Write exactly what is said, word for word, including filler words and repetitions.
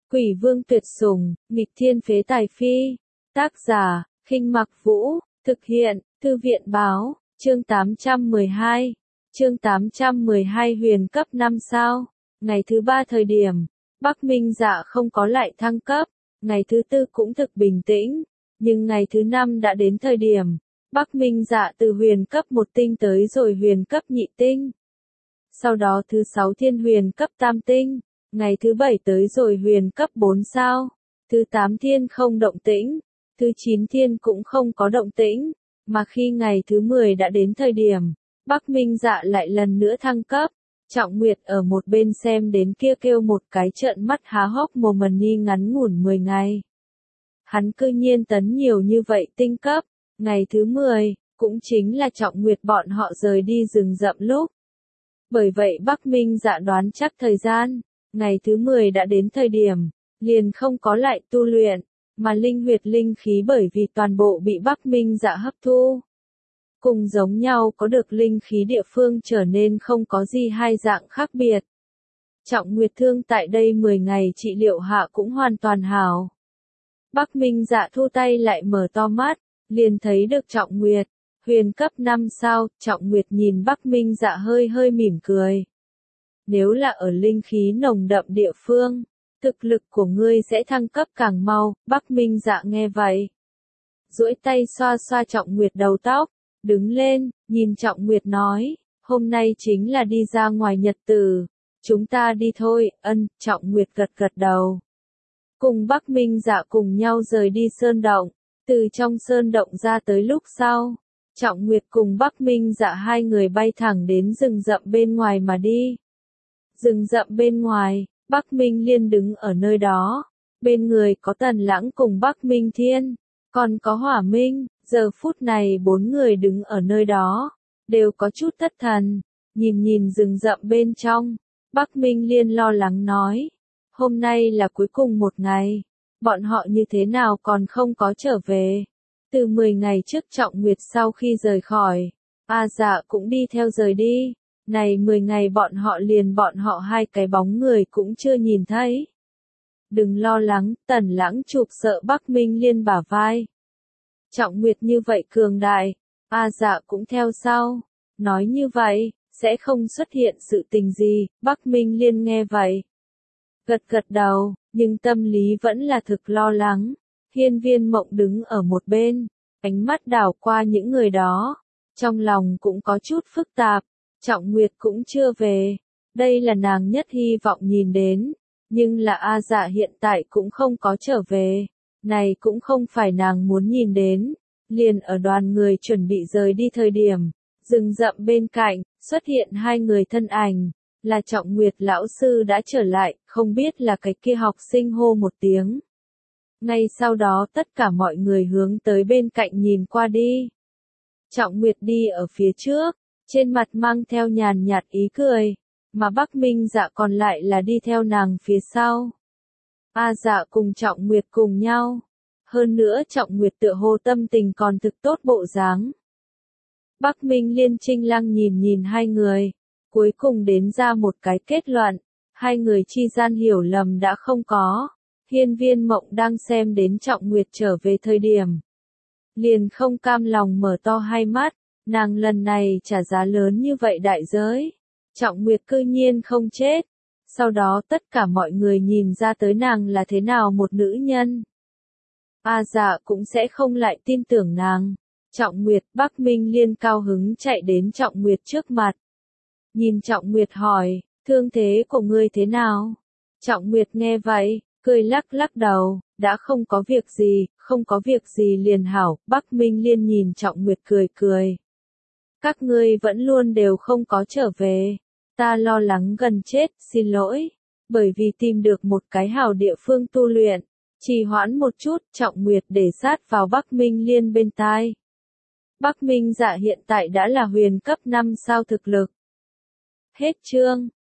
Quỷ vương tuyệt sủng, nghịch thiên phế tài phi. Tác giả, Khinh Mặc Vũ, thực hiện, Thư viện báo, chương tám trăm mười hai. Chương tám trăm mười hai huyền cấp năm sao. Ngày thứ ba thời điểm, Bắc Minh Dạ không có lại thăng cấp, ngày thứ tư cũng thực bình tĩnh, nhưng ngày thứ năm đã đến thời điểm, Bắc Minh Dạ từ huyền cấp một tinh tới rồi huyền cấp nhị tinh. Sau đó thứ sáu thiên huyền cấp tam tinh, ngày thứ bảy tới rồi huyền cấp bốn sao, thứ tám thiên không động tĩnh, thứ chín thiên cũng không có động tĩnh, mà khi ngày thứ mười đã đến thời điểm, Bắc Minh Dạ lại lần nữa thăng cấp. Trọng Nguyệt ở một bên xem đến kia kêu một cái trợn mắt há hốc mồm ni ngắn ngủn mười ngày. Hắn cư nhiên tấn nhiều như vậy tinh cấp, ngày thứ mười, cũng chính là Trọng Nguyệt bọn họ rời đi rừng rậm lúc. Bởi vậy Bắc Minh Dạ đoán chắc thời gian, ngày thứ mười đã đến thời điểm, liền không có lại tu luyện, mà linh huyệt linh khí bởi vì toàn bộ bị Bắc Minh Dạ hấp thu. Cùng giống nhau có được linh khí địa phương trở nên không có gì hai dạng khác biệt. Trọng Nguyệt thương tại đây mười ngày trị liệu hạ cũng hoàn toàn hảo. Bắc Minh Dạ thu tay lại mở to mắt, liền thấy được Trọng Nguyệt, huyền cấp năm sao, Trọng Nguyệt nhìn Bắc Minh Dạ hơi hơi mỉm cười. Nếu là ở linh khí nồng đậm địa phương, thực lực của ngươi sẽ thăng cấp càng mau, Bắc Minh Dạ nghe vậy. Duỗi tay xoa xoa Trọng Nguyệt đầu tóc. Đứng lên, nhìn Trọng Nguyệt nói, hôm nay chính là đi ra ngoài nhật tử, chúng ta đi thôi, ân, Trọng Nguyệt gật gật đầu. Cùng Bắc Minh Dạ cùng nhau rời đi sơn động, từ trong sơn động ra tới lúc sau, Trọng Nguyệt cùng Bắc Minh Dạ hai người bay thẳng đến rừng rậm bên ngoài mà đi. Rừng rậm bên ngoài, Bắc Minh Liên đứng ở nơi đó, bên người có Tần Lãng cùng Bắc Minh Thiên, còn có Hỏa Minh. Giờ phút này bốn người đứng ở nơi đó, đều có chút thất thần, nhìn nhìn rừng rậm bên trong, Bắc Minh Liên lo lắng nói, hôm nay là cuối cùng một ngày, bọn họ như thế nào còn không có trở về. Từ mười ngày trước Trọng Nguyệt sau khi rời khỏi, A Dạ cũng đi theo rời đi, này mười ngày bọn họ liền bọn họ hai cái bóng người cũng chưa nhìn thấy. Đừng lo lắng, Tần Lãng chụp sợ Bắc Minh Liên bả vai. Trọng Nguyệt như vậy cường đại, A Dạ cũng theo sau, nói như vậy, sẽ không xuất hiện sự tình gì, Bắc Minh Liên nghe vậy. Gật gật đầu, nhưng tâm lý vẫn là thực lo lắng, Hiên Viên Mộng đứng ở một bên, ánh mắt đảo qua những người đó, trong lòng cũng có chút phức tạp, Trọng Nguyệt cũng chưa về, đây là nàng nhất hy vọng nhìn đến, nhưng là A Dạ hiện tại cũng không có trở về. Này cũng không phải nàng muốn nhìn đến, liền ở đoàn người chuẩn bị rời đi thời điểm, rừng rậm bên cạnh, xuất hiện hai người thân ảnh, là Trọng Nguyệt lão sư đã trở lại, không biết là cái kia học sinh hô một tiếng. Ngay sau đó tất cả mọi người hướng tới bên cạnh nhìn qua đi. Trọng Nguyệt đi ở phía trước, trên mặt mang theo nhàn nhạt ý cười, mà Bắc Minh Dạ còn lại là đi theo nàng phía sau. A Dạ cùng Trọng Nguyệt cùng nhau. Hơn nữa Trọng Nguyệt tựa hồ tâm tình còn thực tốt bộ dáng. Bắc Minh Liên Trinh Lăng nhìn nhìn hai người, cuối cùng đến ra một cái kết luận, hai người chi gian hiểu lầm đã không có. Hiên Viên Mộng đang xem đến Trọng Nguyệt trở về thời điểm, liền không cam lòng mở to hai mắt, nàng lần này trả giá lớn như vậy đại giới, Trọng Nguyệt cư nhiên không chết. Sau đó tất cả mọi người nhìn ra tới nàng là thế nào một nữ nhân. A Dạ cũng sẽ không lại tin tưởng nàng. Trọng Nguyệt, Bắc Minh Liên cao hứng chạy đến Trọng Nguyệt trước mặt. Nhìn Trọng Nguyệt hỏi, thương thế của ngươi thế nào? Trọng Nguyệt nghe vậy, cười lắc lắc đầu, đã không có việc gì, không có việc gì liền hảo. Bắc Minh Liên nhìn Trọng Nguyệt cười cười. Các ngươi vẫn luôn đều không có trở về. Ta lo lắng gần chết, xin lỗi, bởi vì tìm được một cái hảo địa phương tu luyện, trì hoãn một chút, Trọng Nguyệt để sát vào Bắc Minh Liên bên tai. Bắc Minh Dạ hiện tại đã là huyền cấp năm sao thực lực. Hết chương.